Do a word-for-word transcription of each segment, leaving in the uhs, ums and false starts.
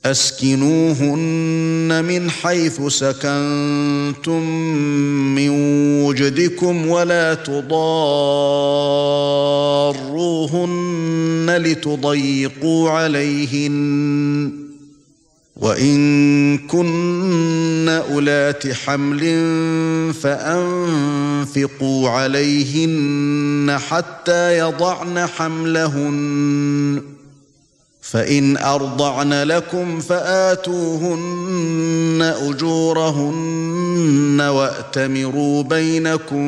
أسكنوهن من حيث سكنتم من وجدكم ولا تضاروهن لتضيقوا عليهن وإن كن أولات حمل فأنفقوا عليهن حتى يضعن حملهن فإن أرضعن لكم فآتوهن أجورهن وأتمروا بينكم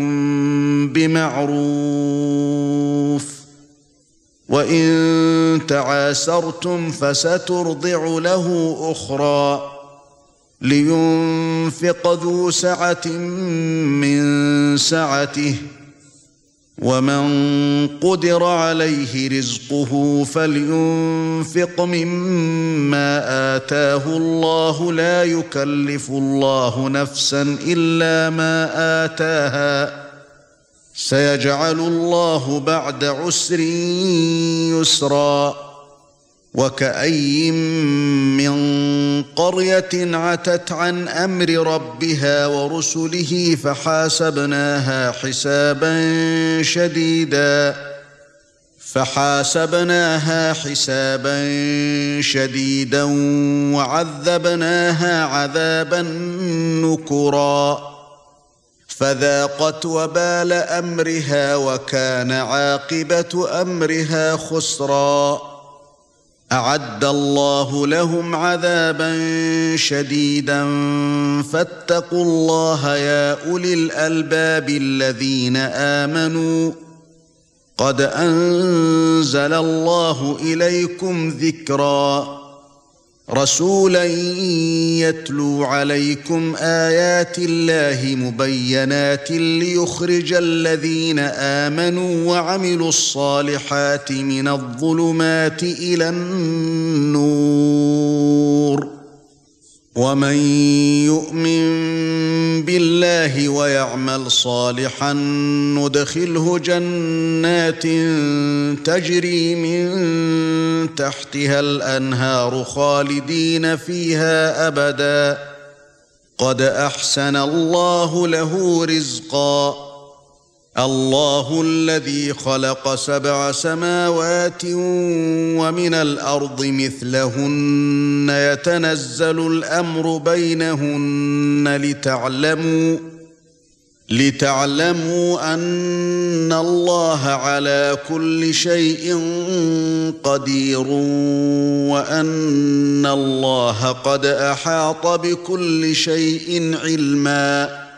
بمعروف وإن تعاسرتم فسترضع له أخرى لينفق ذو سعة من سعته ومن قدر عليه رزقه فلينفق مما آتاه الله لا يكلف الله نفسا إلا ما آتاها سيجعل الله بعد عسر يسرا وكأي من قرية عتت عن أمر ربها ورسله فحاسبناها حسابا شديدا فحاسبناها حسابا شديدا وعذبناها عذابا نكرا فذاقت وبال أمرها وكان عاقبة أمرها خسرا أعد الله لهم عذابا شديدا فاتقوا الله يا أولي الألباب الذين آمنوا قد أنزل الله إليكم ذكرا رسولا يتلو عليكم آيات الله مبينات ليخرج الذين آمنوا وعملوا الصالحات من الظلمات إلى النور ومن يؤمن بالله ويعمل صالحا ندخله جنات تجري من تحتها الأنهار خالدين فيها أبدا قد أحسن الله له رزقا الله الذي خلق سبع سماوات ومن الأرض مثلهن يتنزل الأمر بينهن لتعلموا لتعلموا أن الله على كل شيء قدير وأن الله قد أحاط بكل شيء علما